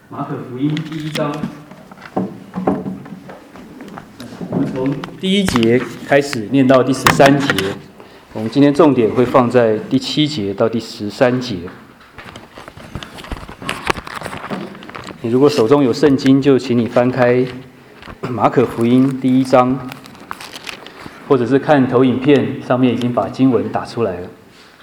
马可福音第1章，我们从第1节开始念到第13节。我们今天重点会放在第7节到第13节。你如果手中有圣经，就请你翻开马可福音第1章，或者是看投影片，上面已经把经文打出来了。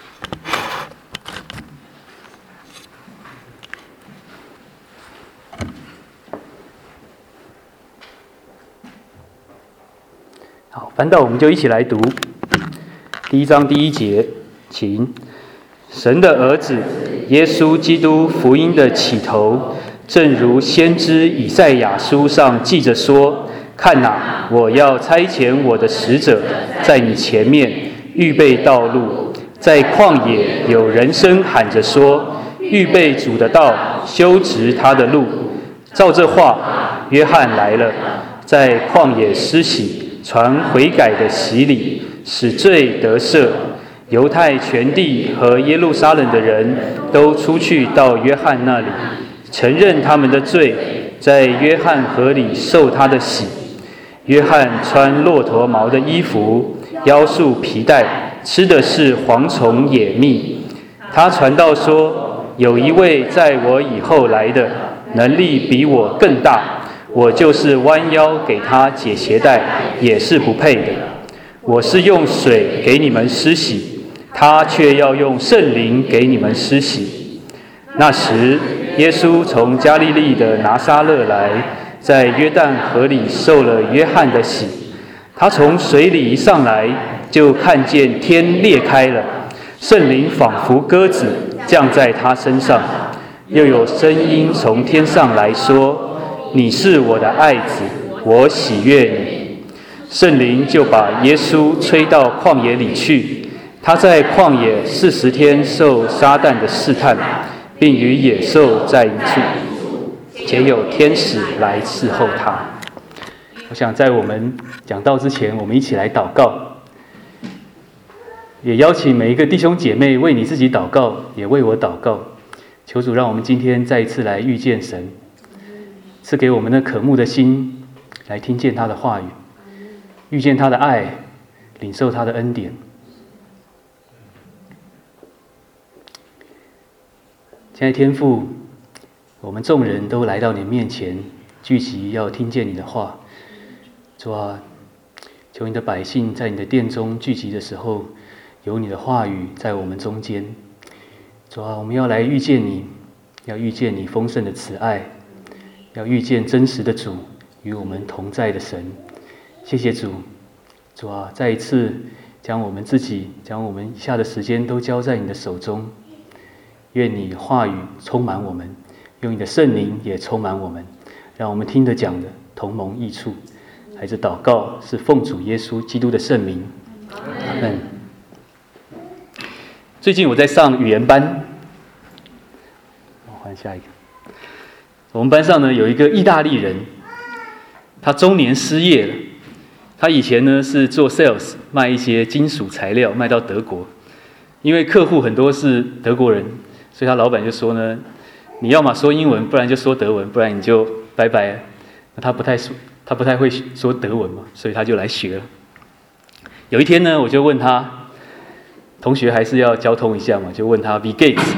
好，翻到我们就一起来读第1章第1节，请。神的儿子耶稣基督福音的起头，正如先知以赛亚书上记着说：看哪，我要差遣我的使者在你前面预备道路。在旷野有人声喊着说：预备主的道，修直他的路。照这话，约翰来了，在旷野施洗，传悔改的洗礼，使罪得赦。犹太全地和耶路撒冷的人都出去到约翰那里，承认他们的罪，在约翰河里受他的洗。约翰穿骆驼毛的衣服，腰束皮带，吃的是蝗虫野蜜。他传道说：有一位在我以后来的，能力比我更大，我就是弯腰给他解鞋带，也是不配的。我是用水给你们施洗，他却要用圣灵给你们施洗。那时，耶稣从加利利的拿撒勒来，在约旦河里受了约翰的洗。他从水里一上来，就看见天裂开了，圣灵仿佛鸽子降在他身上，又有声音从天上来说：你是我的爱子，我喜悦你。圣灵就把耶稣吹到旷野里去，他在旷野40天受撒旦的试探，并与野兽在一处，且有天使来伺候他。我想在我们讲道之前，我们一起来祷告，也邀请每一个弟兄姐妹为你自己祷告，也为我祷告。求主让我们今天再一次来遇见神，赐给我们的渴慕的心，来听见他的话语，遇见他的爱，领受他的恩典。亲爱的天父，我们众人都来到你面前，聚集要听见你的话。主啊，求你的百姓在你的殿中聚集的时候，有你的话语在我们中间。主啊，我们要来遇见你，要遇见你丰盛的慈爱，要遇见真实的主，与我们同在的神。谢谢主。主啊，再一次将我们自己，将我们以下的时间都交在你的手中。愿你话语充满我们，用你的圣灵也充满我们，让我们听得讲的同蒙益处。孩子祷告是奉主耶稣基督的圣名，阿们。最近我在上语言班，我换下一个。我们班上呢有一个意大利人，他中年失业了。他以前呢是做 sales， 卖一些金属材料，卖到德国。因为客户很多是德国人，所以他老板就说呢，你要么说英文，不然就说德文，不然你就拜拜。他不太会说德文嘛，所以他就来学了。有一天呢，我就问他，同学还是要交通一下嘛，就问他 Wie geht's？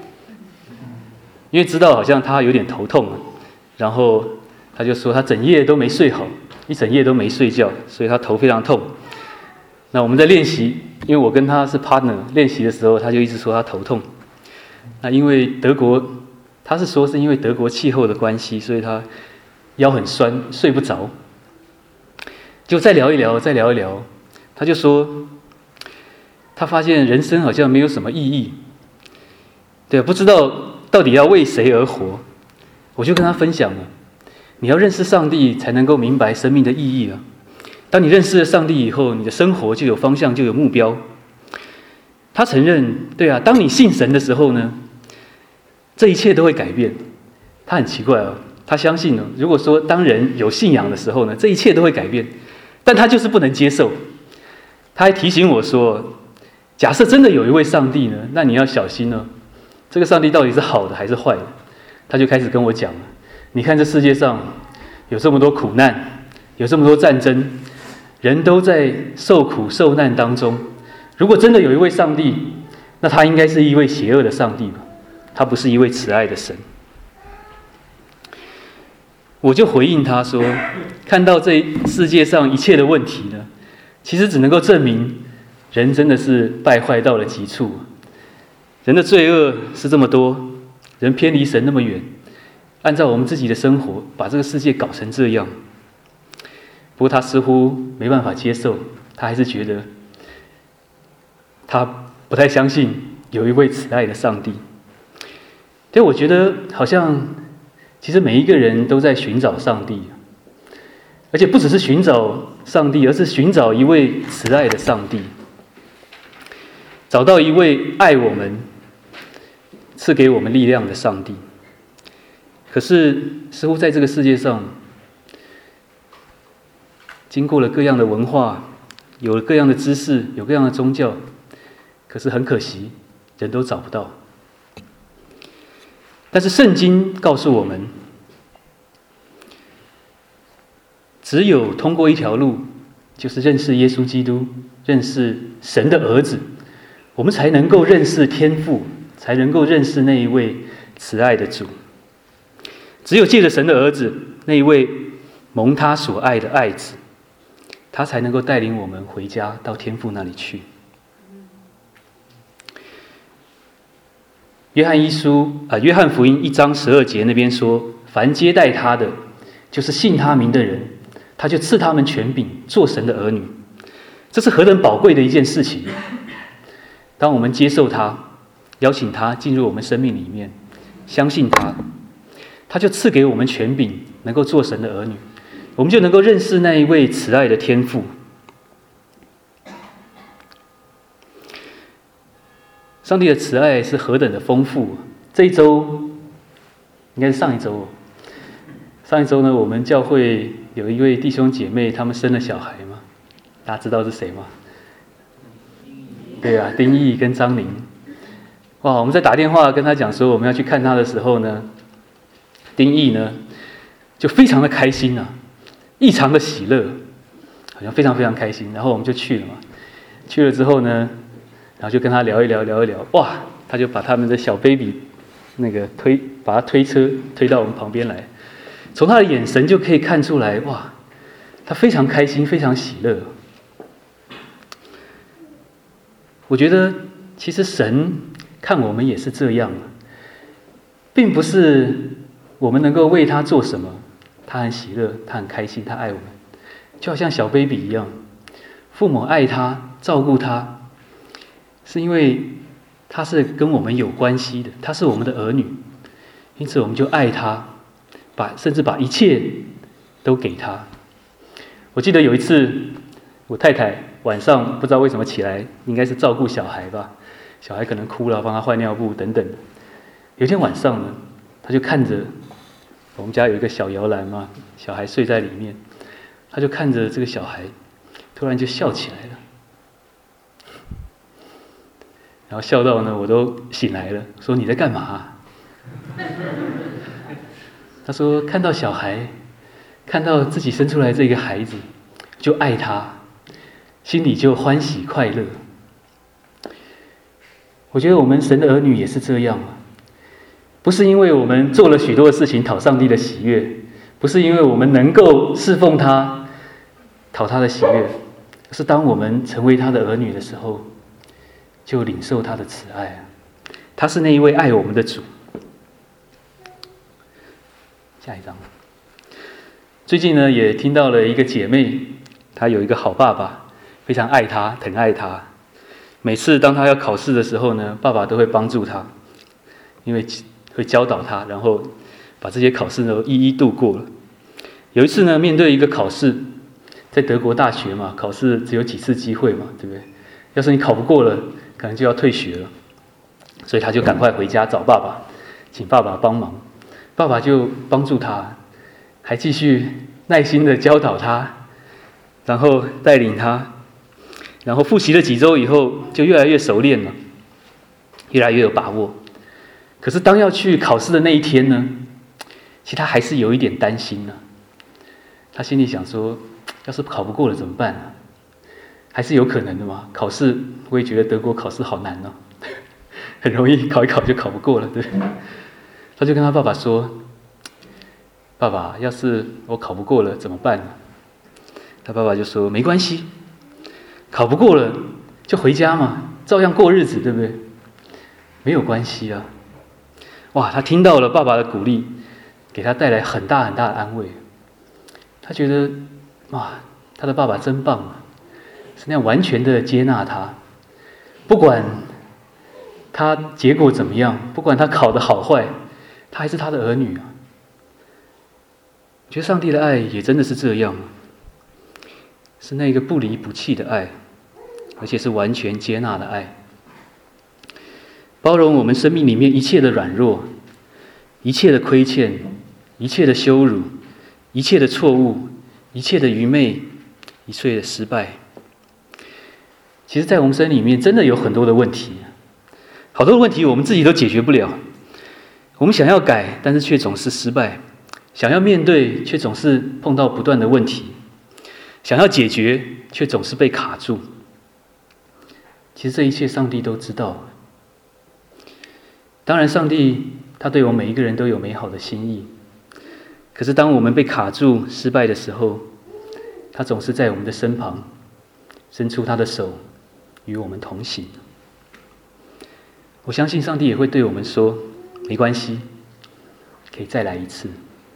因为知道好像他有点头痛，然后他就说他整夜都没睡好，一整夜都没睡觉，所以他头非常痛。那我们在练习，因为我跟他是 partner， 练习的时候他就一直说他头痛。那因为德国，他是说是因为德国气候的关系，所以他腰很酸，睡不着。就再聊一聊，他就说，他发现人生好像没有什么意义，对，不知道到底要为谁而活。我就跟他分享了，你要认识上帝，才能够明白生命的意义啊。当你认识了上帝以后，你的生活就有方向，就有目标。他承认，对啊，当你信神的时候呢，这一切都会改变。他很奇怪哦，他相信呢，如果说当人有信仰的时候呢，这一切都会改变，但他就是不能接受。他还提醒我说，假设真的有一位上帝呢，那你要小心哦，这个上帝到底是好的还是坏的？他就开始跟我讲了， 你看这世界上有这么多苦难，有这么多战争，人都在受苦受难当中。如果真的有一位上帝，那他应该是一位邪恶的上帝吧？他不是一位慈爱的神。我就回应他说，看到这世界上一切的问题呢，其实只能够证明人真的是败坏到了极处。人的罪恶是这么多，人偏离神那么远，按照我们自己的生活把这个世界搞成这样。不过他似乎没办法接受，他还是觉得他不太相信有一位慈爱的上帝。但我觉得好像其实每一个人都在寻找上帝，而且不只是寻找上帝，而是寻找一位慈爱的上帝，找到一位爱我们、赐给我们力量的上帝。可是似乎在这个世界上，经过了各样的文化，有了各样的知识，有各样的宗教，可是很可惜，人都找不到。但是圣经告诉我们，只有通过一条路，就是认识耶稣基督，认识神的儿子，我们才能够认识天父，才能够认识那一位慈爱的主。只有借着神的儿子，那一位蒙他所爱的爱子，他才能够带领我们回家到天父那里去。约翰福音1章12节那边说，凡接待他的，就是信他名的人，他就赐他们权柄做神的儿女。这是何等宝贵的一件事情！当我们接受他，邀请他进入我们生命里面，相信他，他就赐给我们权柄，能够做神的儿女，我们就能够认识那一位慈爱的天父。上帝的慈爱是何等的丰富！这一周，应该是上一周呢，我们教会有一位弟兄姐妹，他们生了小孩嘛，大家知道是谁吗？对啊，丁义跟张玲。哇，我们在打电话跟他讲说我们要去看他的时候呢，丁义呢就非常的开心啊，异常的喜乐，好像非常非常开心。然后我们就去了嘛，去了之后呢，然后就跟他聊一聊，哇，他就把他们的小 baby 把他推车推到我们旁边来，从他的眼神就可以看出来，哇，他非常开心，非常喜乐。我觉得其实神看我们也是这样，并不是我们能够为他做什么，他很喜乐，他很开心，他爱我们，就好像小 baby 一样，父母爱他，照顾他，是因为他是跟我们有关系的，他是我们的儿女，因此我们就爱他，甚至把一切都给他。我记得有一次，我太太晚上不知道为什么起来，应该是照顾小孩吧，小孩可能哭了，帮他换尿布等等。有一天晚上呢，他就看着我们家有一个小摇篮嘛，小孩睡在里面，他就看着这个小孩，突然就笑起来了。然后笑到呢，我都醒来了，说你在干嘛？他说看到小孩，看到自己生出来这个孩子，就爱他，心里就欢喜快乐。我觉得我们神的儿女也是这样啊，不是因为我们做了许多的事情讨上帝的喜悦，不是因为我们能够侍奉他，讨他的喜悦，而是当我们成为他的儿女的时候，就领受他的慈爱。他是那一位爱我们的主。下一章。最近呢，也听到了一个姐妹，她有一个好爸爸，非常爱她，疼爱她。每次当她要考试的时候呢，爸爸都会帮助她，因为会教导她，然后把这些考试呢一一度过了。有一次呢，面对一个考试，在德国大学嘛，考试只有几次机会嘛，对不对？要是你考不过了，可能就要退学了，所以他就赶快回家找爸爸，请爸爸帮忙。爸爸就帮助他，还继续耐心的教导他，然后带领他，然后复习了几周以后，就越来越熟练了，越来越有把握。可是当要去考试的那一天呢， 其实他还是有一点担心呢。他心里想说，要是考不过了怎么办呢？还是有可能的嘛。考试我也觉得德国考试好难哦，很容易考一考就考不过了，对不对？他就跟他爸爸说：“爸爸，要是我考不过了怎么办呢？”他爸爸就说：“没关系，考不过了就回家嘛，照样过日子，对不对？没有关系啊。”哇，他听到了爸爸的鼓励，给他带来很大很大的安慰。他觉得，哇，他的爸爸真棒啊，是那样完全的接纳他，不管他结果怎么样，不管他考得好坏，他还是他的儿女啊。我觉得上帝的爱也真的是这样，是那个不离不弃的爱，而且是完全接纳的爱，包容我们生命里面一切的软弱，一切的亏欠，一切的羞辱，一切的错误，一切的愚昧，一切的失败。其实在我们生命里面真的有很多的问题，好多的问题我们自己都解决不了，我们想要改，但是却总是失败，想要面对，却总是碰到不断的问题，想要解决，却总是被卡住。其实这一切上帝都知道。当然上帝他对我们每一个人都有美好的心意，可是当我们被卡住失败的时候，他总是在我们的身旁伸出他的手与我们同行。我相信上帝也会对我们说，没关系，可以再来一次。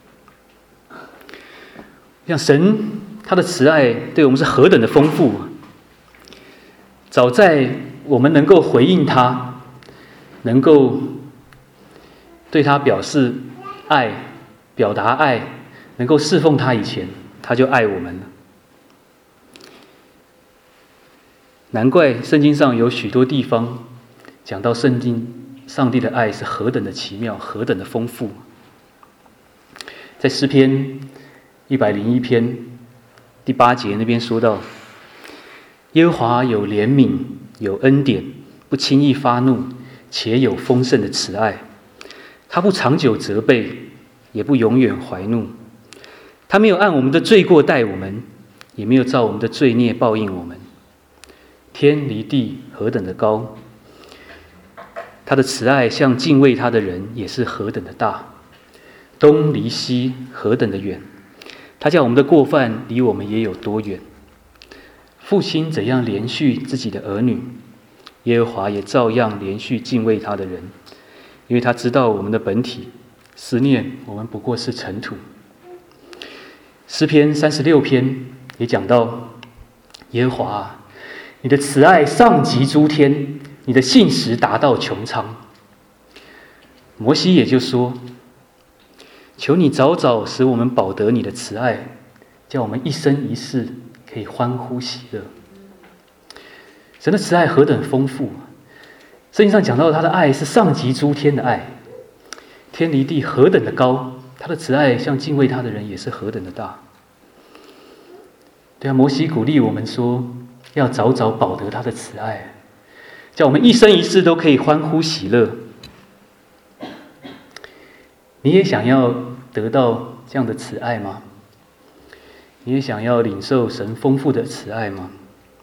像神他的慈爱对我们是何等的丰富，早在我们能够回应他，能够对他表示爱，表达爱，能够侍奉他以前，他就爱我们了。难怪圣经上有许多地方讲到上帝的爱是何等的奇妙，何等的丰富。在诗篇101篇第8节那边说到，耶和华有怜悯，有恩典，不轻易发怒，且有丰盛的慈爱。他不长久责备，也不永远怀怒。他没有按我们的罪过待我们，也没有照我们的罪孽报应我们。天离地何等的高，他的慈爱向敬畏他的人也是何等的大。东离西何等的远，他叫我们的过犯离我们也有多远。父亲怎样连续自己的儿女，耶和华也照样连续敬畏他的人，因为他知道我们的本体，思念我们不过是尘土。诗篇36篇也讲到，耶和华，你的慈爱上及诸天，你的信实达到穹苍。摩西也就说，求你早早使我们饱得你的慈爱，叫我们一生一世可以欢呼喜乐。神的慈爱何等丰富，圣经上讲到他的爱是上及诸天的爱，天离地何等的高，他的慈爱向敬畏他的人也是何等的大。对啊，摩西鼓励我们说，要早早饱得他的慈爱，叫我们一生一世都可以欢呼喜乐。你也想要得到这样的慈爱吗？你也想要领受神丰富的慈爱吗？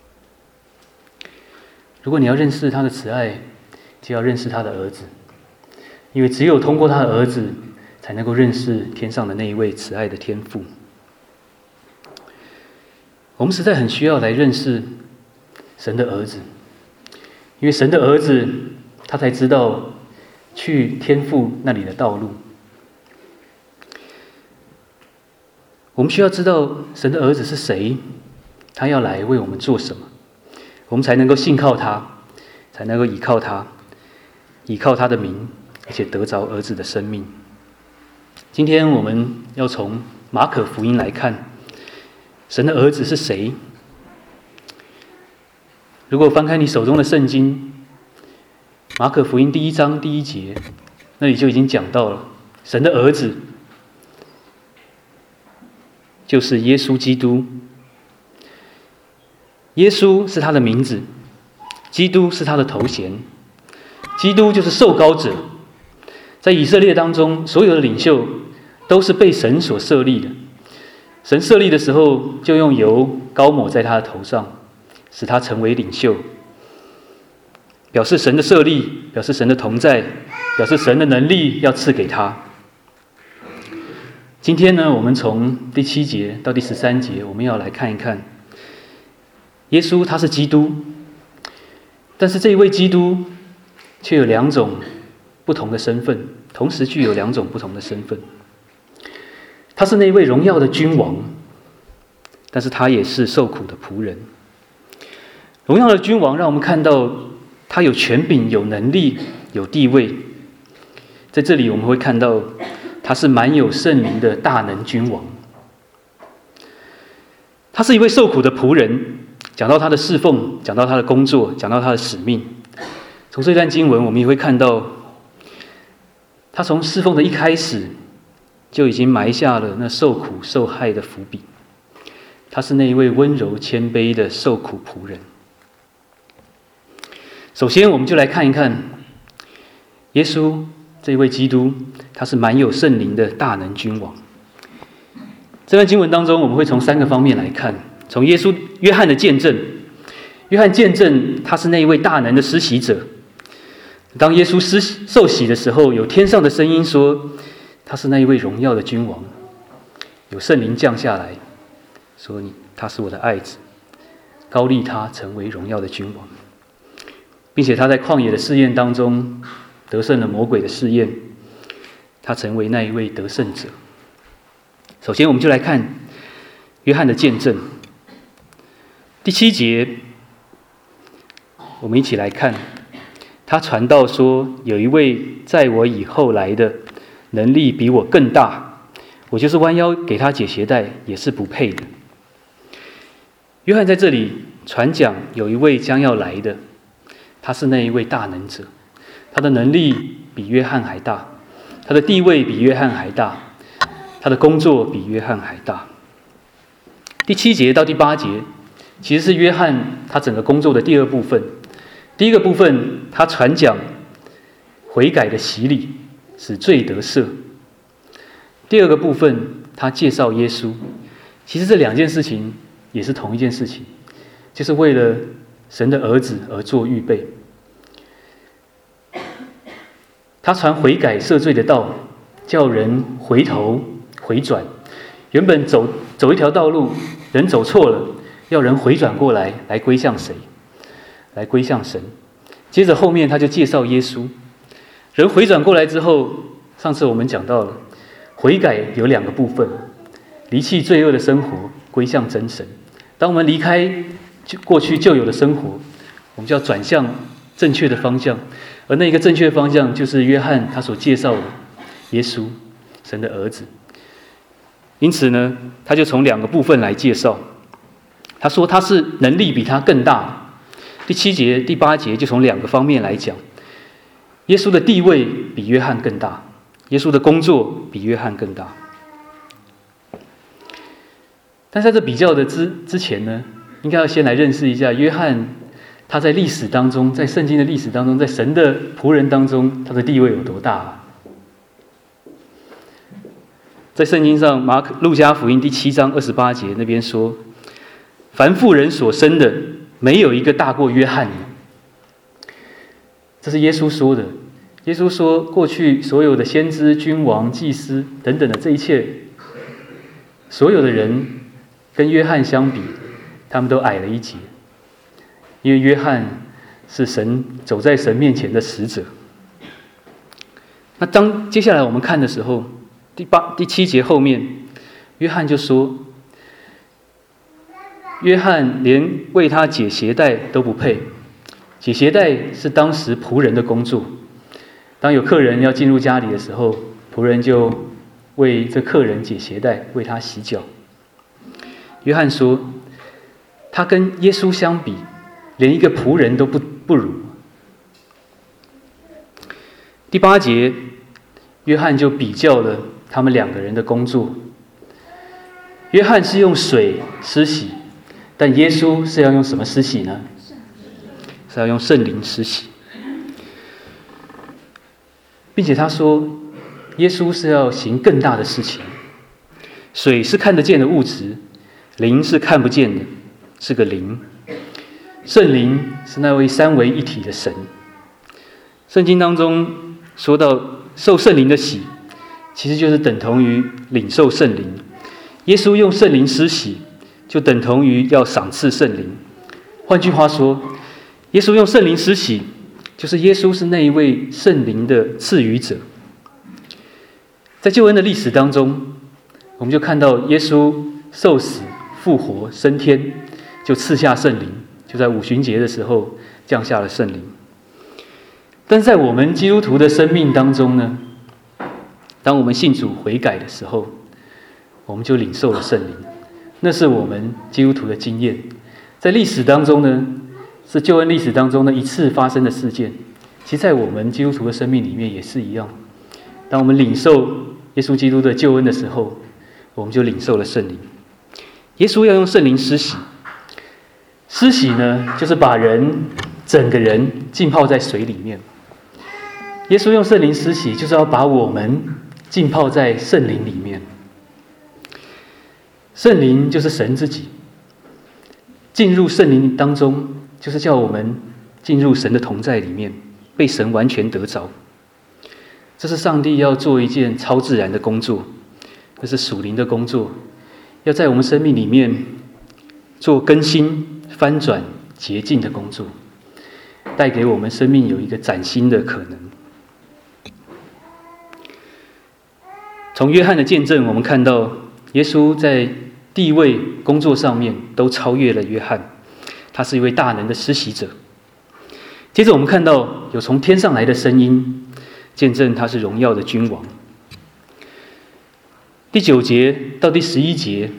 如果你要认识他的慈爱，就要认识他的儿子，因为只有通过他的儿子，才能够认识天上的那一位慈爱的天父。我们实在很需要来认识神的儿子，因为神的儿子他才知道去天父那里的道路。我们需要知道神的儿子是谁，他要来为我们做什么，我们才能够信靠他，才能够倚靠他，倚靠他的名，而且得着儿子的生命。今天我们要从马可福音来看神的儿子是谁。如果翻开你手中的圣经，马可福音1章1节，那里就已经讲到了神的儿子就是耶稣基督。耶稣是他的名字，基督是他的头衔。基督就是受膏者，在以色列当中，所有的领袖都是被神所设立的。神设立的时候，就用油膏抹在他的头上，使他成为领袖，表示神的设立，表示神的同在，表示神的能力要赐给他。今天呢，我们从第7节到第13节，我们要来看一看耶稣他是基督，但是这一位基督却有2种不同的身份，同时具有2种不同的身份。他是那一位荣耀的君王，但是他也是受苦的仆人。荣耀的君王让我们看到他有权柄、有能力、有地位。在这里我们会看到他是满有圣灵的大能君王。他是一位受苦的仆人，讲到他的侍奉，讲到他的工作，讲到他的使命。从这段经文我们也会看到，他从侍奉的一开始就已经埋下了那受苦受害的伏笔。他是那一位温柔谦卑的受苦仆人。首先我们就来看一看耶稣这一位基督，他是满有圣灵的大能君王。这段经文当中我们会从3个方面来看。从约翰的见证，约翰见证他是那一位大能的施洗者。当耶稣受洗的时候，有天上的声音说他是那一位荣耀的君王，有圣灵降下来说他是我的爱子，高立他成为荣耀的君王，并且他在旷野的试验当中得胜了魔鬼的试验，他成为那一位得胜者。首先我们就来看约翰的见证。第7节我们一起来看，他传道说，有一位在我以后来的，能力比我更大，我就是弯腰给他解鞋带也是不配的。约翰在这里传讲有一位将要来的，他是那一位大能者，他的能力比约翰还大，他的地位比约翰还大，他的工作比约翰还大。第7节到第8节其实是约翰他整个工作的第2部分。第一个部分他传讲悔改的洗礼，使罪得赦。第2个部分他介绍耶稣。其实这2件事情也是同一件事情，就是为了神的儿子而做预备。他传悔改赦罪的道，叫人回头回转。原本走一条道路，人走错了，要人回转过来，来归向谁？来归向神。接着后面他就介绍耶稣。人回转过来之后，上次我们讲到了悔改有2个部分，离弃罪恶的生活，归向真神。当我们离开过去旧有的生活，我们就要转向正确的方向，而那个正确的方向就是约翰他所介绍的耶稣，神的儿子。因此呢，他就从2个部分来介绍。他说他是能力比他更大。第7节、第8节就从2个方面来讲。耶稣的地位比约翰更大，耶稣的工作比约翰更大。但在这比较的之前呢，应该要先来认识一下约翰，他在历史当中，在圣经的历史当中，在神的仆人当中，他的地位有多大啊？在圣经上，路加福音第7章28节那边说，凡妇人所生的，没有一个大过约翰的。这是耶稣说的。耶稣说，过去所有的先知、君王、祭司等等的这一切，所有的人跟约翰相比，他们都矮了一截，因为约翰是神走在神面前的使者。那当接下来我们看的时候，第7节后面，约翰就说，约翰连为他解鞋带都不配。解鞋带是当时仆人的工作。当有客人要进入家里的时候，仆人就为这客人解鞋带，为他洗脚。约翰说，他跟耶稣相比，连一个仆人都不如。第8节，约翰就比较了他们2个人的工作。约翰是用水施洗，但耶稣是要用什么施洗呢？是要用圣灵施洗。并且他说， 耶稣是要行更大的事情。水是看得见的物质，灵是看不见的，是个灵。圣灵是那位三位一体的神。圣经当中说到受圣灵的洗，其实就是等同于领受圣灵。耶稣用圣灵施洗，就等同于要赏赐圣灵。换句话说，耶稣用圣灵施洗，就是耶稣是那一位圣灵的赐予者。在救恩的历史当中，我们就看到耶稣受死、复活、升天，就赐下圣灵，就在五旬节的时候降下了圣灵。但是在我们基督徒的生命当中呢，当我们信主悔改的时候，我们就领受了圣灵，那是我们基督徒的经验。在历史当中呢，是救恩历史当中的一次发生的事件。其实在我们基督徒的生命里面也是一样，当我们领受耶稣基督的救恩的时候，我们就领受了圣灵。耶稣要用圣灵施洗，施洗呢，就是把整个人浸泡在水里面。耶稣用圣灵施洗，就是要把我们浸泡在圣灵里面。圣灵就是神自己，进入圣灵当中，就是叫我们进入神的同在里面，被神完全得着。这是上帝要做一件超自然的工作，这是属灵的工作，要在我们生命里面做更新、翻转、洁净的工作，带给我们生命有一个崭新的可能。从约翰的见证，我们看到耶稣在地位、工作上面都超越了约翰，他是一位大能的施洗者。接着我们看到有从天上来的声音，见证他是荣耀的君王。第9节到第11节，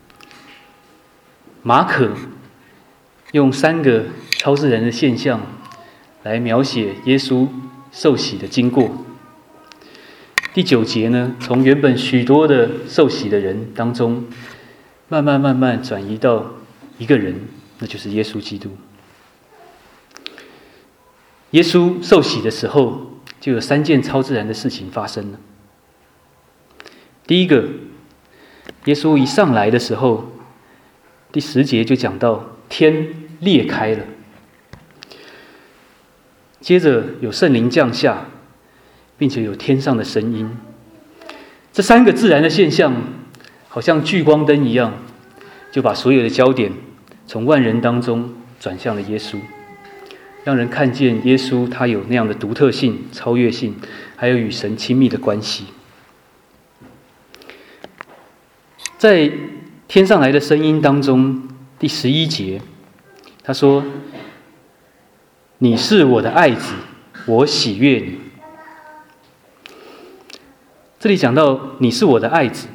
马可用3个超自然的现象来描写耶稣受洗的经过。第9节呢，从原本许多的受洗的人当中，慢慢转移到一个人，那就是耶稣基督。耶稣受洗的时候，就有3件超自然的事情发生了。第一个，耶稣一上来的时候，第10节就讲到天裂开了，接着有圣灵降下，并且有天上的声音。这3个自然的现象好像聚光灯一样，就把所有的焦点从万人当中转向了耶稣，让人看见耶稣他有那样的独特性、超越性，还有与神亲密的关系。在天上来的声音当中，第11节他说，你是我的爱子，我喜悦你。这里讲到你是我的爱子，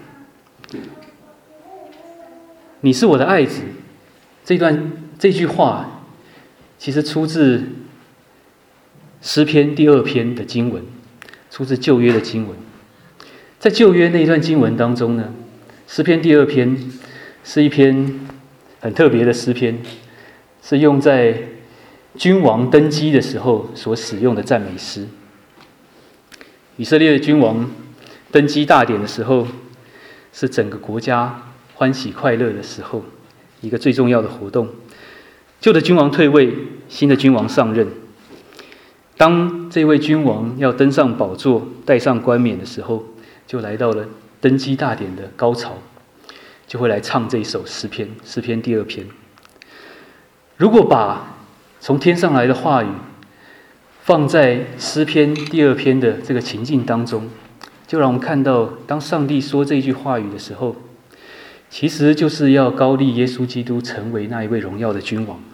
你是我的爱子，这句话其实出自诗篇第2篇的经文，出自旧约的经文。在旧约那一段经文当中呢，诗篇第2篇是一篇很特别的诗篇，是用在君王登基的时候所使用的赞美诗。以色列的君王登基大典的时候，是整个国家欢喜快乐的时候，一个最重要的活动。旧的君王退位，新的君王上任。当这位君王要登上宝座，戴上冠冕的时候，就来到了登基大典的高潮，就会来唱这一首诗篇，诗篇第2篇。如果把从天上来的话语放在诗篇第2篇的这个情境当中，就让我们看到，当上帝说这句话语的时候，其实就是要高立耶稣基督成为那一位荣耀的君王。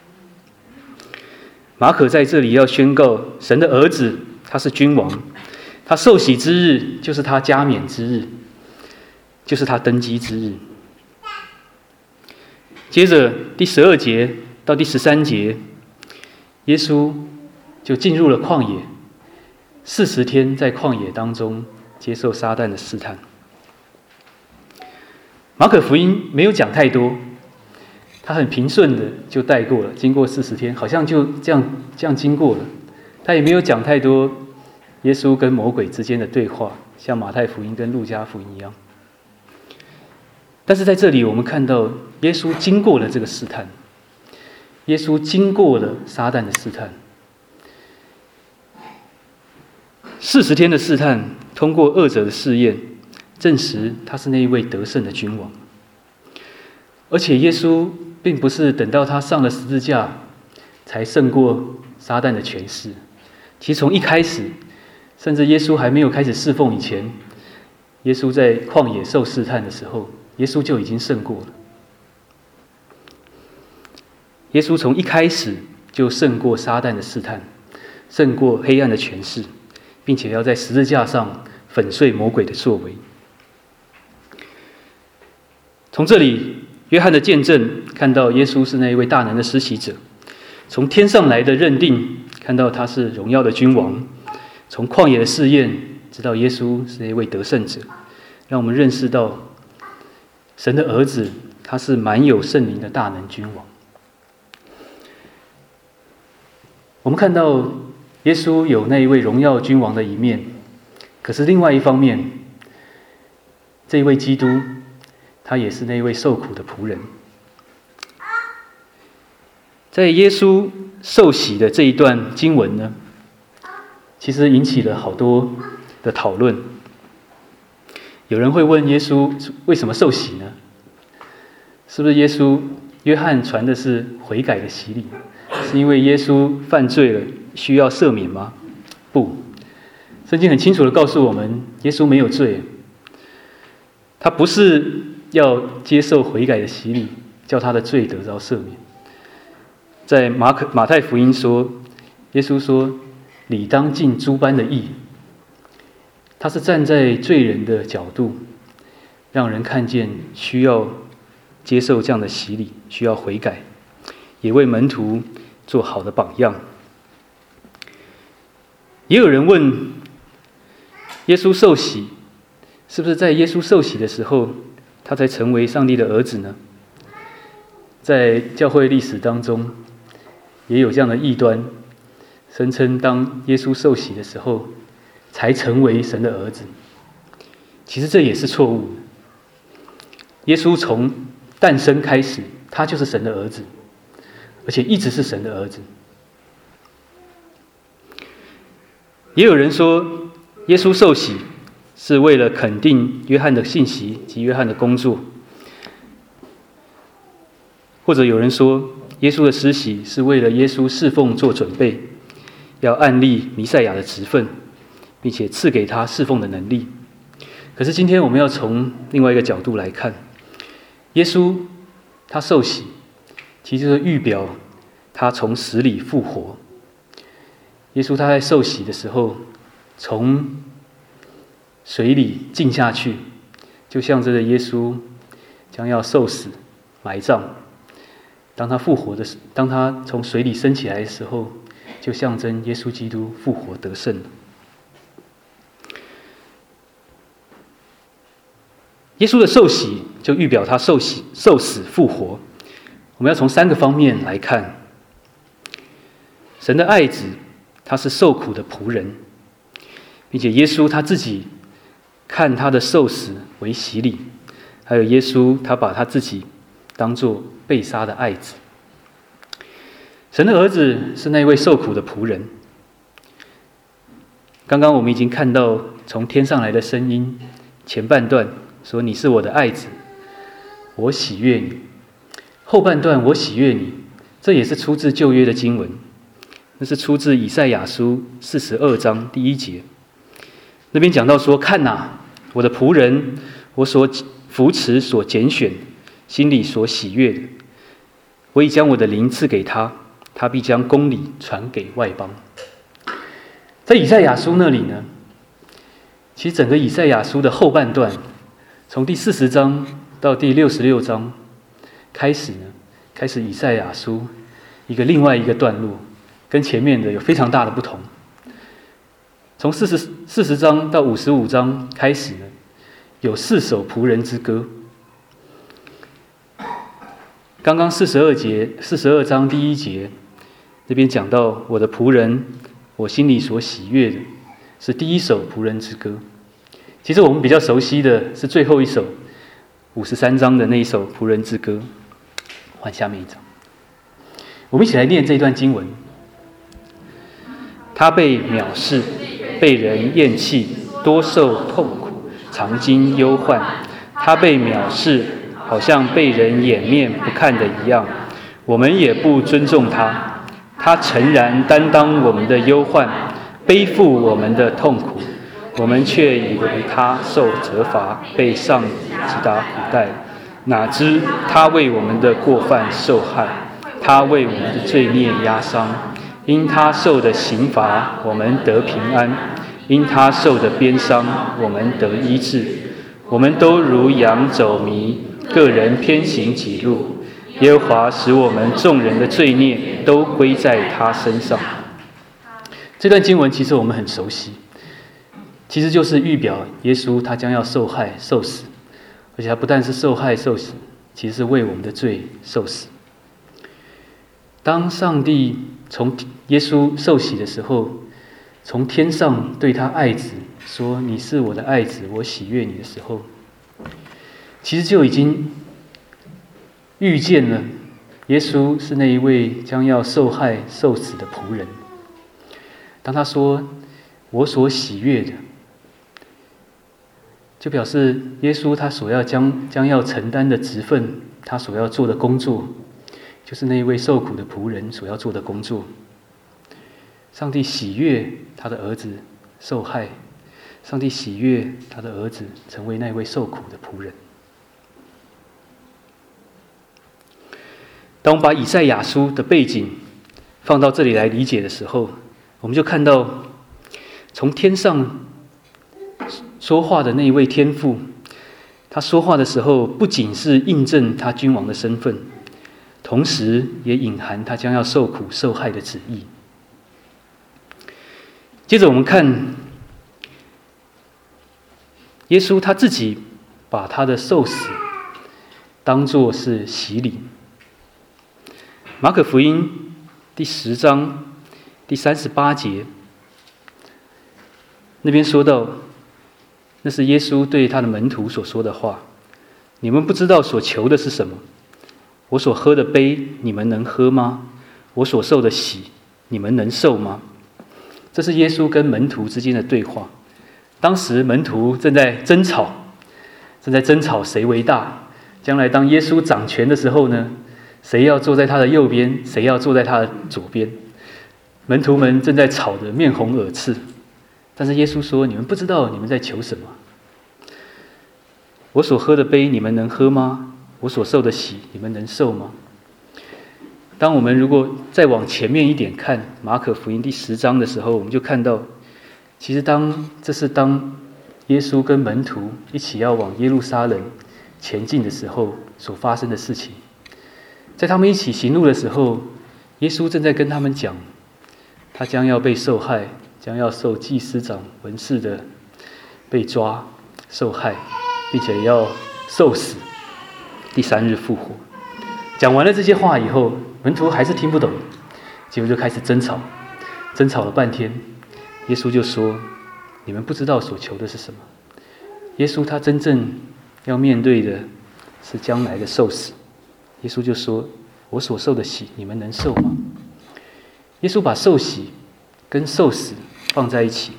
马可在这里要宣告，神的儿子他是君王，他受洗之日就是他加冕之日，就是他登基之日。接着第12节到第13节，耶稣就进入了旷野，40天在旷野当中接受撒旦的试探。马可福音没有讲太多，他很平顺的就带过了，经过40天，好像就这样经过了。他也没有讲太多耶稣跟魔鬼之间的对话， 像马太福音跟路加福音一样。但是在这里，我们看到耶稣经过了这个试探，耶稣经过了撒旦的试探，40天的试探，通过恶者的试验，证实他是那一位得胜的君王。而且耶稣并不是等到他上了十字架才胜过撒旦的权势，其实从一开始，甚至耶稣还没有开始侍奉以前，耶稣在旷野受试探的时候，耶稣就已经胜过了。耶稣从一开始就胜过撒旦的试探，胜过黑暗的权势，并且要在十字架上粉碎魔鬼的作为。从这里，约翰的见证看到耶稣是那一位大能的施洗者，从天上来的认定看到他是荣耀的君王，从旷野的试验知道耶稣是那一位得胜者，让我们认识到神的儿子他是满有圣灵的大能君王。我们看到耶稣有那一位荣耀君王的一面，可是另外一方面，这一位基督他也是那一位受苦的仆人。在耶稣受洗的这一段经文呢，其实引起了好多的讨论。有人会问耶稣为什么受洗呢？是不是约翰传的是悔改的洗礼？是因为耶稣犯罪了需要赦免吗？不，圣经很清楚地告诉我们，耶稣没有罪，他不是要接受悔改的洗礼，叫他的罪得到赦免。在马太福音说，耶稣说：“理当尽诸般的义。”他是站在罪人的角度，让人看见需要接受这样的洗礼，需要悔改，也为门徒做好的榜样。也有人问，耶稣受洗，是不是在耶稣受洗的时候，他才成为上帝的儿子呢？在教会历史当中，也有这样的异端，声称当耶稣受洗的时候，才成为神的儿子。其实这也是错误的。耶稣从诞生开始，他就是神的儿子，而且一直是神的儿子。也有人说，耶稣受洗是为了肯定约翰的信息及约翰的工作，或者有人说，耶稣的施洗是为了耶稣侍奉做准备，要按立弥赛亚的职分，并且赐给他侍奉的能力。可是今天我们要从另外一个角度来看，耶稣他受洗，其实就是预表他从死里复活。耶稣他在受洗的时候，从水里浸下去，就象征着耶稣将要受死、埋葬。当他从水里升起来的时候，就象征耶稣基督复活得胜了。耶稣的受洗就预表他受死复活。我们要从3个方面来看。神的爱子他是受苦的仆人，并且耶稣他自己看他的受死为洗礼，还有耶稣他把他自己当作被杀的爱子。神的儿子是那位受苦的仆人。刚刚我们已经看到从天上来的声音，前半段说你是我的爱子，我喜悦你。后半段我喜悦你，这也是出自旧约的经文，那是出自以赛亚书42章第1节。那边讲到说，看哪，我的仆人，我所扶持所拣选，心里所喜悦的，我已将我的灵赐给他，他必将公理传给外邦。在以赛亚书那里呢，其实整个以赛亚书的后半段，从第40章到第66章开始以赛亚书另外一个段落，跟前面的有非常大的不同。从40章到55章开始呢，有4首仆人之歌。刚刚42章第1节那边讲到，我的仆人，我心里所喜悦的，是第1首仆人之歌。 其实我们比较熟悉的是最后一首53章的那一首仆人之歌。换下面一章，我们一起来念这一段经文。他被藐视，被人厌弃，多受痛苦，常经忧患。他被藐视，好像被人掩面不看的一样，我们也不尊重他。他诚然担当我们的忧患，背负我们的痛苦，我们却以为他受责罚，被上帝击打苦待。哪知他为我们的过犯受害，他为我们的罪孽压伤。因他受的刑罚，我们得平安；因他受的鞭伤，我们得医治。我们都如羊走迷，个人偏行己路。耶和华使我们众人的罪孽都归在他身上。这段经文其实我们很熟悉，其实就是预表耶稣他将要受害受死，而且他不但是受害受死，其实是为我们的罪受死。当上帝从耶稣受洗的时候，从天上对他爱子说：“你是我的爱子，我喜悦你”的时候，其实就已经预见了耶稣是那一位将要受害受死的仆人。当他说我所喜悦的，就表示耶稣他所要将要承担的职分，他所要做的工作，就是那一位受苦的仆人所要做的工作。上帝喜悦他的儿子受害，上帝喜悦他的儿子成为那位受苦的仆人。当我们把以赛亚书的背景放到这里来理解的时候，我们就看到从天上说话的那一位天父，他说话的时候不仅是印证他君王的身份，同时也隐含他将要受苦受害的旨意。接着我们看耶稣他自己把他的受死当作是洗礼。马可福音第10章第38节那边说到，那是耶稣对他的门徒所说的话：你们不知道所求的是什么，我所喝的杯你们能喝吗？我所受的洗你们能受吗？这是耶稣跟门徒之间的对话。当时门徒正在争吵谁为大。将来当耶稣掌权的时候呢，谁要坐在他的右边，谁要坐在他的左边。门徒们正在吵得面红耳赤，但是耶稣说：你们不知道你们在求什么。我所喝的杯你们能喝吗？我所受的洗你们能受吗？当我们如果再往前面一点看马可福音第10章的时候，我们就看到，其实这是当耶稣跟门徒一起要往耶路撒冷前进的时候所发生的事情。在他们一起行路的时候，耶稣正在跟他们讲，他将要被受害，将要受祭司长文士的被抓受害，并且要受死，第3日复活。讲完了这些话以后，门徒还是听不懂，结果就开始争吵了半天。耶稣就说：你们不知道所求的是什么。耶稣他真正要面对的是将来的受死。耶稣就说：我所受的洗你们能受吗？耶稣把受洗跟受死放在一起，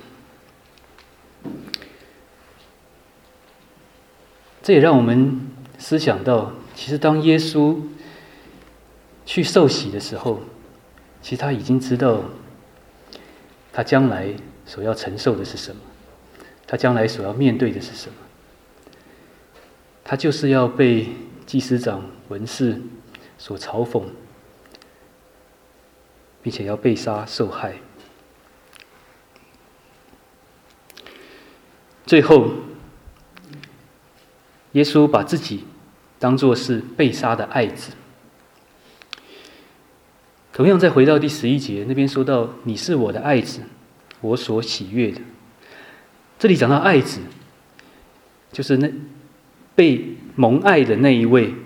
这也让我们思想到，其实当耶稣去受洗的时候，其实他已经知道他将来所要承受的是什么，他将来所要面对的是什么。他就是要被祭司长文士所嘲讽，并且要被杀受害。最后耶稣把自己当作是被杀的爱子。同样再回到第11节，那边说到：你是我的爱子，我所喜悦的。这里讲到爱子，就是那被蒙爱的那一位。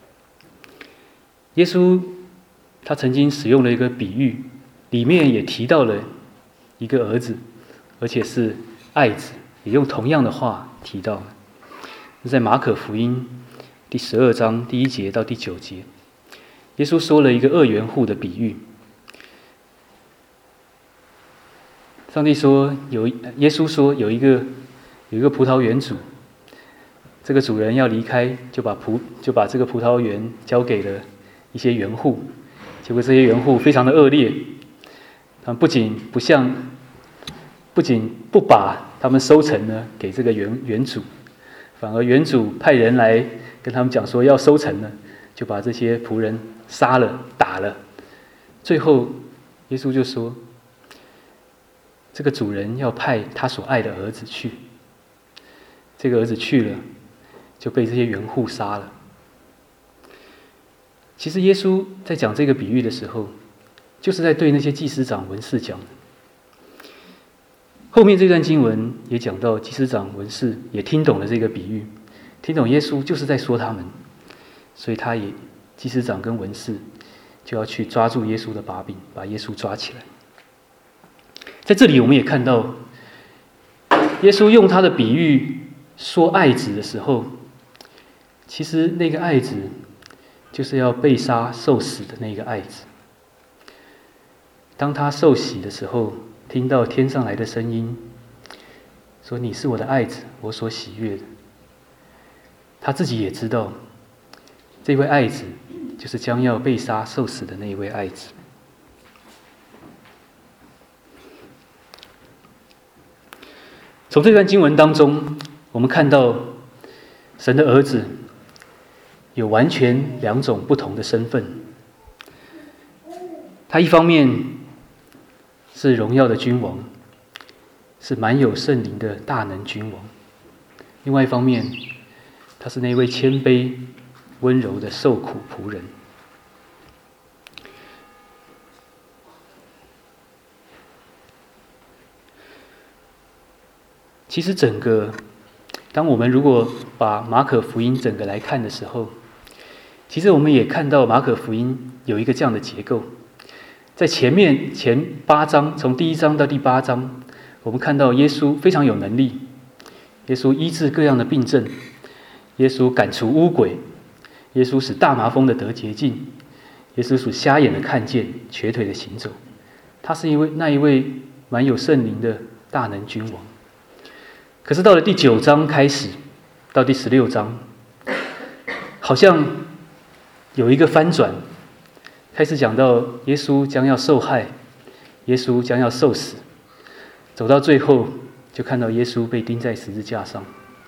耶稣他曾经使用了一个比喻，里面也提到了一个儿子，而且是爱子，也用同样的话提到的，在马可福音第12章第1节到第9节，耶稣说了一个2园户的比喻。耶稣说有一个葡萄园主，这个主人要离开，就把这个葡萄园交给了一些园户，结果这些园户非常的恶劣，他们不仅不把他们收成呢给这个园主，反而园主派人来跟他们讲说要收成呢，就把这些仆人杀了打了。最后耶稣就说，这个主人要派他所爱的儿子去，这个儿子去了，就被这些园户杀了。其实耶稣在讲这个比喻的时候，就是在对那些祭司长文士讲的。后面这段经文也讲到，祭司长文士也听懂了这个比喻，听懂耶稣就是在说他们，所以祭司长跟文士就要去抓住耶稣的把柄，把耶稣抓起来。在这里我们也看到，耶稣用他的比喻说爱子的时候，其实那个爱子就是要被杀受死的那个爱子。当他受洗的时候，听到天上来的声音说，你是我的爱子，我所喜悦的。他自己也知道，这位爱子就是将要被杀受死的那一位爱子。从这段经文当中，我们看到神的儿子有完全2种不同的身份。他一方面是荣耀的君王，是满有圣灵的大能君王；另外一方面，他是那位谦卑温柔的受苦仆人。其实当我们如果把马可福音整个来看的时候，其实我们也看到马可福音有一个这样的结构。在前8章，从第1章到第8章，我们看到耶稣非常有能力，耶稣医治各样的病症，耶稣赶除污鬼，耶稣使大麻风的得洁净，耶稣使瞎眼的看见，瘸腿的行走。他是那一位满有圣灵的大能君王。可是到了第9章开始，到第16章，好像有一个翻转，开始讲到耶稣将要受害，耶稣将要受死，走到最后就看到耶稣被钉在十字架上。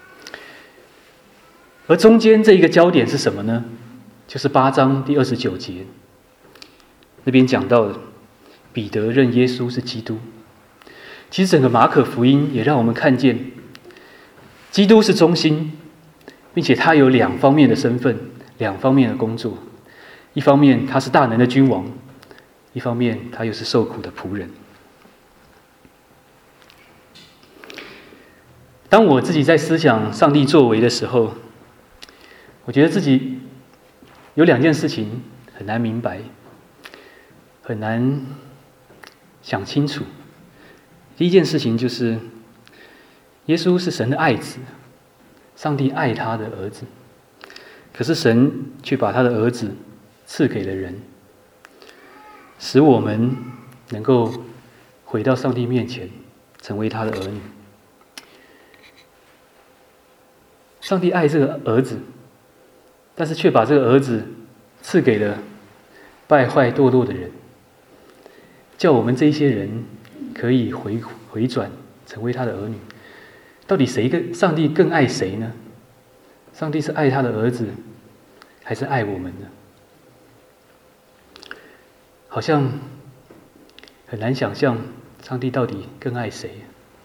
而中间这一个焦点是什么呢？就是8章第29节，那边讲到的彼得认耶稣是基督。其实整个马可福音也让我们看见，基督是中心，并且他有2方面的身份，2方面的工作。一方面他是大能的君王，一方面他又是受苦的仆人。当我自己在思想上帝作为的时候，我觉得自己有2件事情很难明白，很难想清楚。第一件事情就是，耶稣是神的爱子，上帝爱他的儿子，可是神却把他的儿子赐给了人，使我们能够回到上帝面前，成为他的儿女。上帝爱这个儿子，但是却把这个儿子赐给了败坏堕落的人，叫我们这些人可以回转，成为他的儿女。到底上帝更爱谁呢？上帝是爱他的儿子，还是爱我们呢？好像很难想象上帝到底更爱谁。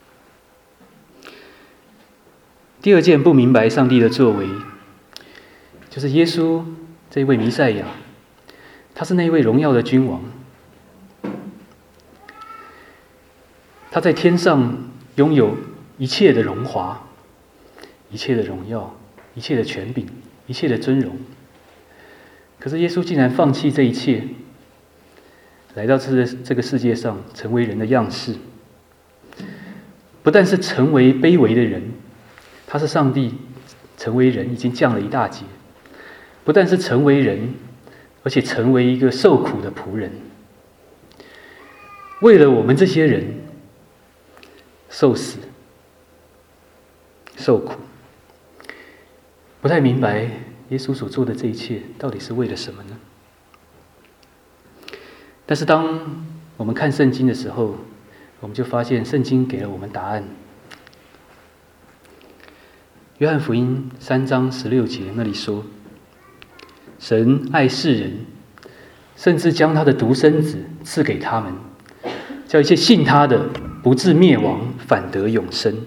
第2件不明白上帝的作为，就是耶稣这位弥赛亚，他是那位荣耀的君王，他在天上拥有一切的荣华，一切的荣耀，一切的权柄，一切的尊荣。可是耶稣竟然放弃这一切，来到这个世界上，成为人的样式。不但是成为卑微的人， 他是上帝成为人已经降了一大截，不但是成为人，而且成为一个受苦的仆人，为了我们这些人受死受苦。不太明白耶稣所做的这一切到底是为了什么呢？但是当我们看圣经的时候，我们就发现圣经给了我们答案。约翰福音3章16节那里说，神爱世人，甚至将他的独生子赐给他们，叫一切信他的不至灭亡，反得永生。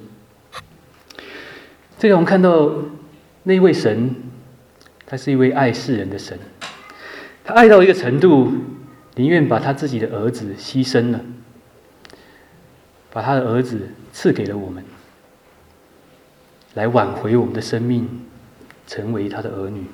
这让我们看到那位神，他是一位爱世人的神，他爱到一个程度，宁愿把他自己的儿子牺牲了，把他的儿子赐给了我们，来挽回我们的生命，成为他的儿女。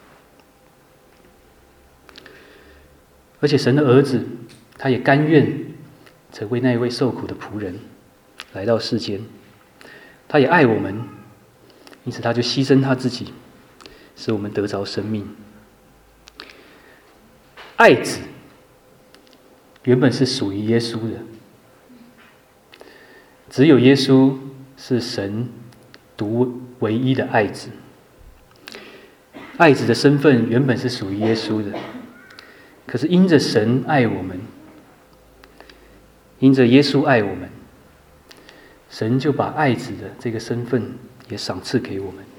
而且神的儿子，他也甘愿成为那一位受苦的仆人，来到世间。他也爱我们，因此他就牺牲他自己，使我们得着生命。爱子原本是属于耶稣的，只有耶稣是神独唯一的爱子。爱子的身份原本是属于耶稣的，可是因着神爱我们，因着耶稣爱我们，神就把爱子的这个身份也赏赐给我们。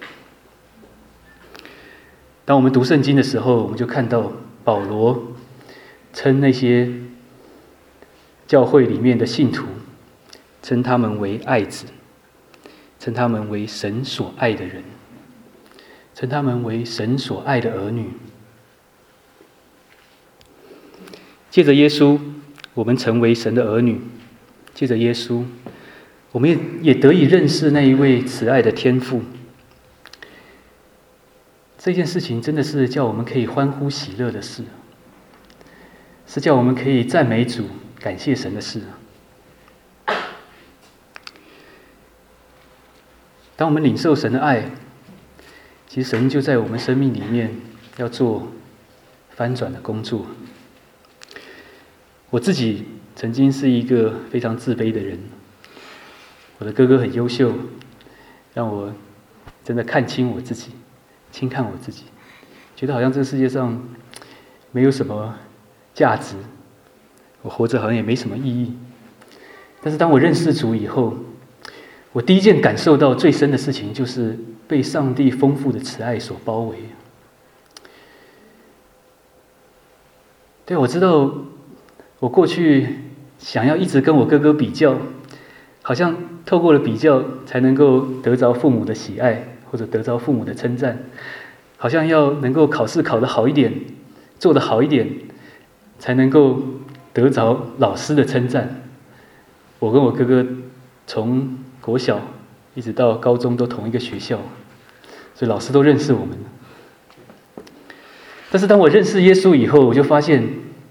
当我们读圣经的时候，我们就看到保罗称那些教会里面的信徒，称他们为爱子，称他们为神所爱的人，称他们为神所爱的儿女。借着耶稣，我们成为神的儿女；借着耶稣，我们也得以认识那一位慈爱的天父。这件事情真的是叫我们可以欢呼喜乐的事，是叫我们可以赞美主、感谢神的事。当我们领受神的爱，其实神就在我们生命里面要做翻转的工作。我自己曾经是一个非常自卑的人，我的哥哥很优秀，让我真的看清我自己，轻看我自己，觉得好像这个世界上没有什么价值，我活着好像也没什么意义。但是当我认识主以后，我第一件感受到最深的事情，就是被上帝丰富的慈爱所包围。对，我知道我过去想要一直跟我哥哥比较，好像透过了比较才能够得着父母的喜爱，或者得着父母的称赞，好像要能够考试考得好一点，做得好一点，才能够得着老师的称赞。我跟我哥哥从国小一直到高中都同一个学校，所以老师都认识我们。但是当我认识耶稣以后，我就发现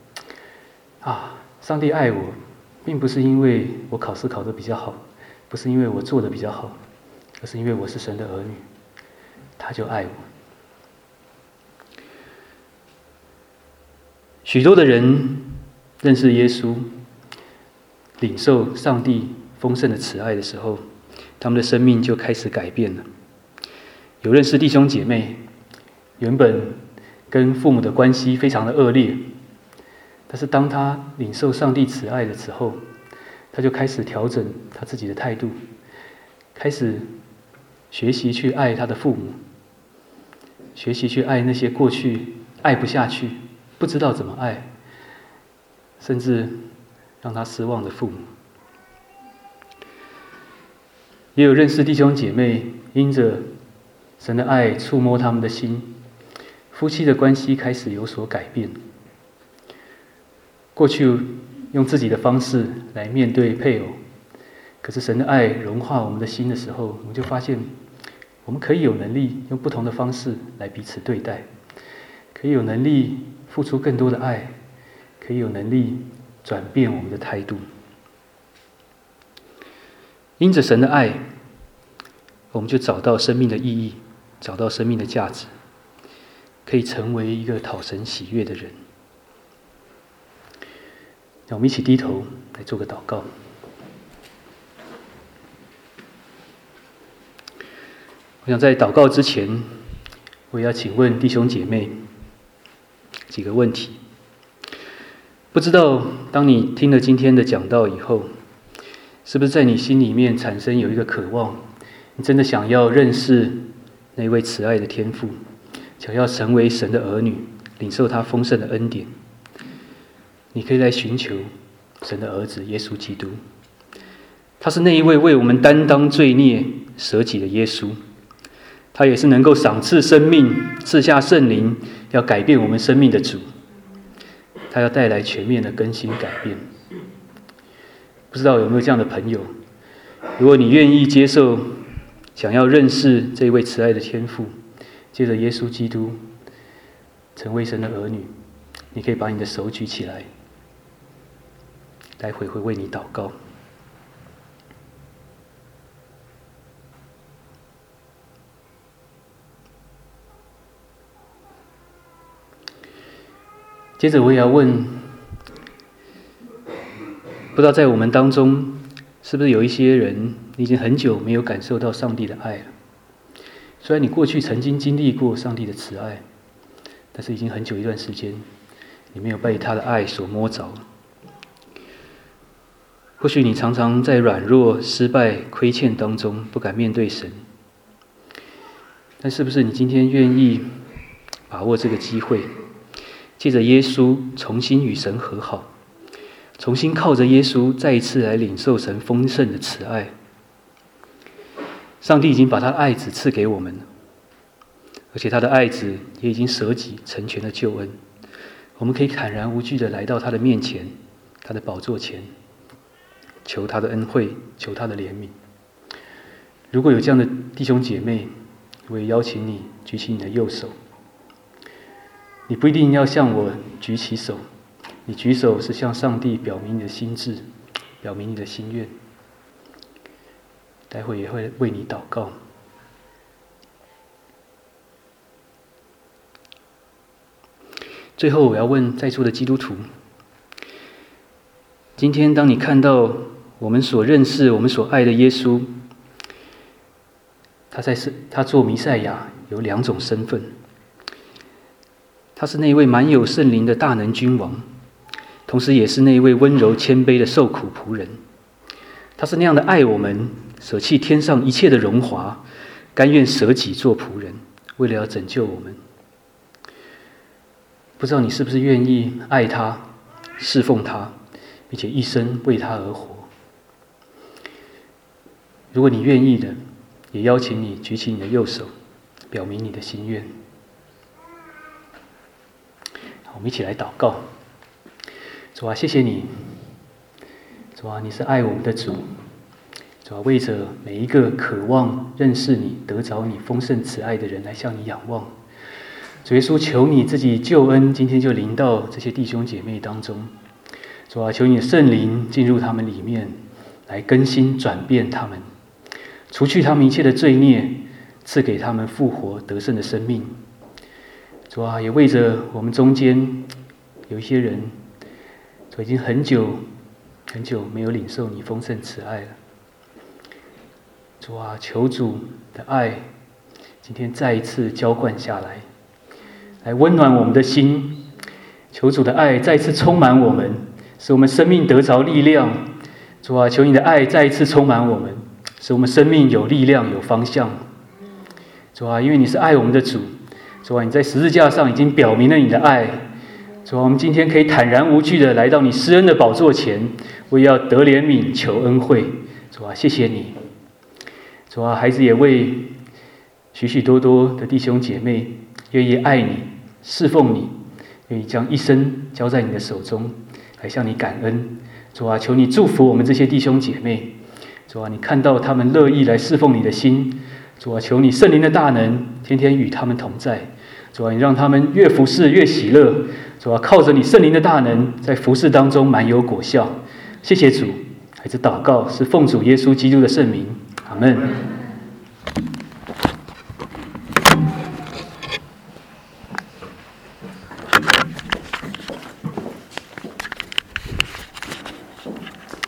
上帝爱我并不是因为我考试考得比较好，不是因为我做得比较好，而是因为我是神的儿女，他就爱我。许多的人认识耶稣，领受上帝丰盛的慈爱的时候，他们的生命就开始改变了。有认识弟兄姐妹，原本跟父母的关系非常的恶劣，但是当他领受上帝慈爱的时候，他就开始调整他自己的态度，开始学习去爱他的父母，学习去爱那些过去爱不下去、不知道怎么爱，甚至让他失望的父母。也有认识弟兄姐妹，因着神的爱触摸他们的心，夫妻的关系开始有所改变。过去用自己的方式来面对配偶，可是神的爱融化我们的心的时候，我们就发现我们可以有能力用不同的方式来彼此对待，可以有能力付出更多的爱，可以有能力转变我们的态度。因着神的爱， 我们就找到生命的意义，找到生命的价值，可以成为一个讨神喜悦的人。让我们一起低头来做个祷告。我想在祷告之前，我也要请问弟兄姐妹几个问题。不知道当你听了今天的讲道以后，是不是在你心里面产生有一个渴望，你真的想要认识那位慈爱的天父，想要成为神的儿女，领受他丰盛的恩典。你可以来寻求神的儿子耶稣基督，他是那一位为我们担当罪孽舍己的耶稣，他也是能够赏赐生命、赐下圣灵，要改变我们生命的主。他要带来全面的更新改变。不知道有没有这样的朋友？如果你愿意接受，想要认识这位慈爱的天父，借着耶稣基督成为神的儿女，你可以把你的手举起来，待会会为你祷告。接着我也要问，不知道在我们当中，是不是有一些人，你已经很久没有感受到上帝的爱了？虽然你过去曾经经历过上帝的慈爱，但是已经很久一段时间，你没有被他的爱所摸着。或许你常常在软弱、失败、亏欠当中不敢面对神，但是不是你今天愿意把握这个机会，借着耶稣重新与神和好，重新靠着耶稣再一次来领受神丰盛的慈爱？上帝已经把他的爱子赐给我们了，而且他的爱子也已经舍己成全了救恩。我们可以坦然无惧地来到他的面前，他的宝座前，求他的恩惠，求他的怜悯。如果有这样的弟兄姐妹，我也邀请你举起你的右手。你不一定要向我举起手，你举手是向上帝表明你的心志，表明你的心愿。待会也会为你祷告。最后我要问在座的基督徒，今天当你看到我们所认识、我们所爱的耶稣，他做弥赛亚有两种身份。他是那位满有圣灵的大能君王，同时也是那位温柔谦卑的受苦仆人。他是那样的爱我们，舍弃天上一切的荣华，甘愿舍己做仆人，为了要拯救我们。不知道你是不是愿意爱他、侍奉他，并且一生为他而活？如果你愿意的，也邀请你举起你的右手，表明你的心愿。我们一起来祷告。主啊，谢谢你，主啊，你是爱我们的主，主啊，为着每一个渴望认识你、得着你丰盛慈爱的人来向你仰望。主耶稣，求你自己救恩今天就临到这些弟兄姐妹当中。主啊，求你的圣灵进入他们里面，来更新转变他们，除去他们一切的罪孽，赐给他们复活得胜的生命。主啊，也为着我们中间有一些人，主已经很久很久没有领受你丰盛慈爱了。主啊，求主的爱今天再一次浇灌下来，来温暖我们的心。求主的爱再一次充满我们，使我们生命得着力量。主啊，求你的爱再一次充满我们，使我们生命有力量、有方向。主啊，因为你是爱我们的主，主啊，你在十字架上已经表明了你的爱。主啊，我们今天可以坦然无惧的来到你施恩的宝座前，为要得怜悯、求恩惠。主啊，谢谢你。主啊，孩子也为许许多多的弟兄姐妹愿意爱你、侍奉你，愿意将一生交在你的手中，来向你感恩。主啊，求你祝福我们这些弟兄姐妹。主啊，你看到他们乐意来侍奉你的心。主啊，求你圣灵的大能天天与他们同在。主啊，你让他们越服侍越喜乐。主啊，靠着你圣灵的大能，在服侍当中满有果效。谢谢主，孩子祷告是奉主耶稣基督的圣名，阿们。